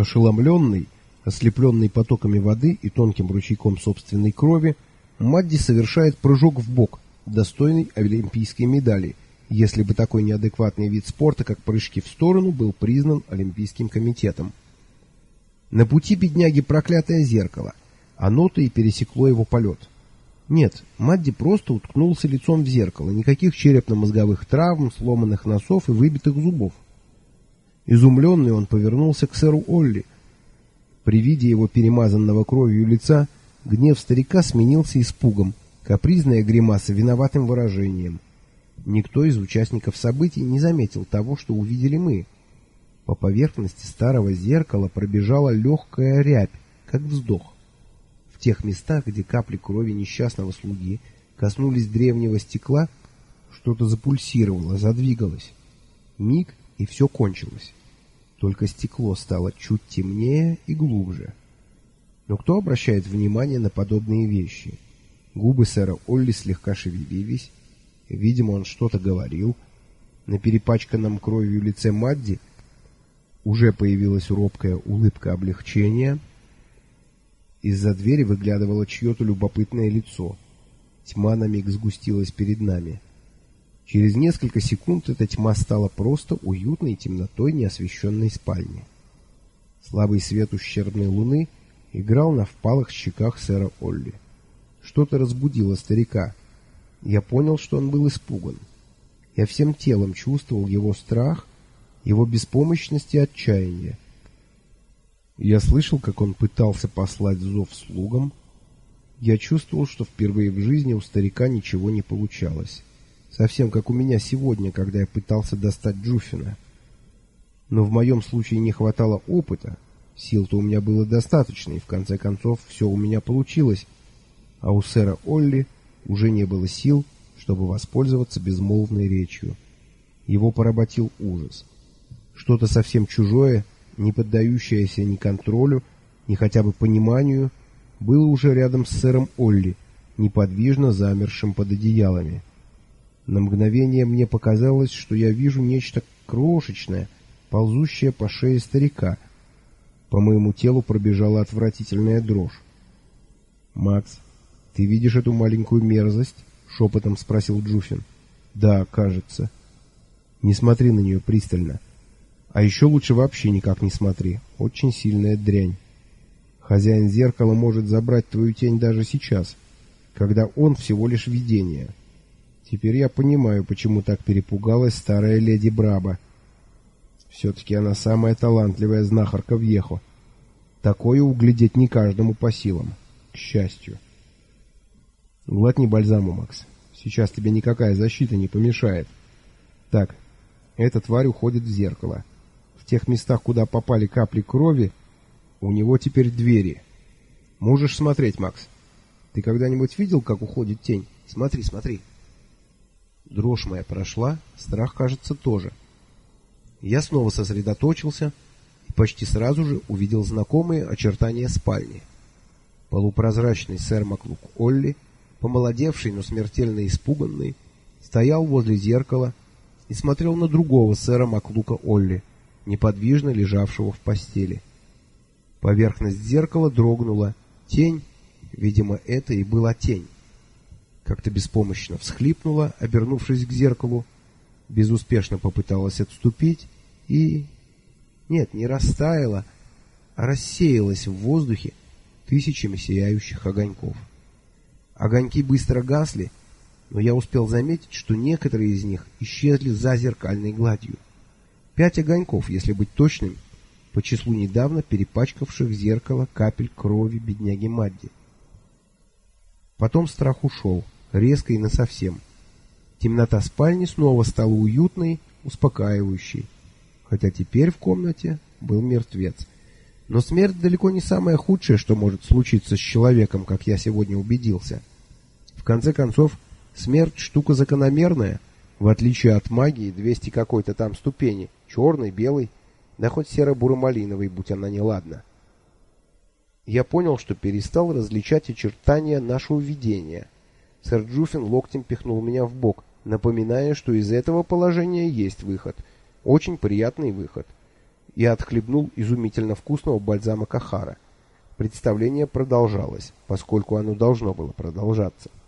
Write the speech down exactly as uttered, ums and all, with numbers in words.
Ошеломленный, ослепленный потоками воды и тонким ручейком собственной крови, Мадди совершает прыжок в бок, достойный олимпийской медали, если бы такой неадекватный вид спорта, как прыжки в сторону, был признан Олимпийским комитетом. На пути бедняги проклятое зеркало, оно-то и пересекло его полет. Нет, Мадди просто уткнулся лицом в зеркало, никаких черепно-мозговых травм, сломанных носов и выбитых зубов. Изумленный он повернулся к сэру Олли. При виде его перемазанного кровью лица гнев старика сменился испугом, капризная гримаса виноватым выражением. Никто из участников событий не заметил того, что увидели мы. По поверхности старого зеркала пробежала легкая рябь, как вздох. В тех местах, где капли крови несчастного слуги коснулись древнего стекла, что-то запульсировало, задвигалось. Миг, и все кончилось. Только стекло стало чуть темнее и глубже. Но кто обращает внимание на подобные вещи? Губы сэра Олли слегка шевелились. Видимо, он что-то говорил. На перепачканном кровью лице Мадди уже появилась робкая улыбка облегчения. Из-за двери выглядывало чье-то любопытное лицо. Тьма на миг сгустилась перед нами. Через несколько секунд эта тьма стала просто уютной темнотой неосвещенной спальни. Слабый свет ущербной луны играл на впалых щеках сэра Олли. Что-то разбудило старика. Я понял, что он был испуган. Я всем телом чувствовал его страх, его беспомощность и отчаяние. Я слышал, как он пытался послать зов слугам. Я чувствовал, что впервые в жизни у старика ничего не получалось. Совсем как у меня сегодня, когда я пытался достать Джуффина. Но в моем случае не хватало опыта. Сил-то у меня было достаточно, и в конце концов все у меня получилось. А у сэра Олли уже не было сил, чтобы воспользоваться безмолвной речью. Его поработил ужас. Что-то совсем чужое, не поддающееся ни контролю, ни хотя бы пониманию, было уже рядом с сэром Олли, неподвижно замершим под одеялами. На мгновение мне показалось, что я вижу нечто крошечное, ползущее по шее старика. По моему телу пробежала отвратительная дрожь. «Макс, ты видишь эту маленькую мерзость?» — шепотом спросил Джуффин. «Да, кажется». «Не смотри на нее пристально. А еще лучше вообще никак не смотри. Очень сильная дрянь. Хозяин зеркала может забрать твою тень даже сейчас, когда он всего лишь видение». Теперь я понимаю, почему так перепугалась старая леди Браба. Все-таки она самая талантливая знахарка в Йехо. Такое углядеть не каждому по силам, к счастью. Глотни бальзаму, Макс. Сейчас тебе никакая защита не помешает. Так, эта тварь уходит в зеркало. В тех местах, куда попали капли крови, у него теперь двери. Можешь смотреть, Макс. Ты когда-нибудь видел, как уходит тень? Смотри, смотри. Дрожь моя прошла, страх, кажется, тоже. Я снова сосредоточился и почти сразу же увидел знакомые очертания спальни. Полупрозрачный сэр Маклук Олли, помолодевший, но смертельно испуганный, стоял возле зеркала и смотрел на другого сэра Маклука Олли, неподвижно лежавшего в постели. Поверхность зеркала дрогнула. Тень, видимо, это и была тень. Как-то беспомощно всхлипнула, обернувшись к зеркалу, безуспешно попыталась отступить и... Нет, не растаяла, а рассеялась в воздухе тысячами сияющих огоньков. Огоньки быстро гасли, но я успел заметить, что некоторые из них исчезли за зеркальной гладью. Пять огоньков, если быть точным, по числу недавно перепачкавших зеркало капель крови бедняги Мадди. Потом страх ушел, резко и насовсем. Темнота спальни снова стала уютной, успокаивающей, хотя теперь в комнате был мертвец. Но смерть далеко не самое худшее, что может случиться с человеком, как я сегодня убедился. В конце концов, смерть штука закономерная, в отличие от магии двести какой-то там ступени, черной, белой, да хоть серо-буро-малиновой, будь она неладна. Я понял, что перестал различать очертания нашего видения. Сэр Джуффин локтем пихнул меня в бок, напоминая, что из этого положения есть выход. Очень приятный выход. и отхлебнул изумительно вкусного бальзама Кахара. Представление продолжалось, поскольку оно должно было продолжаться.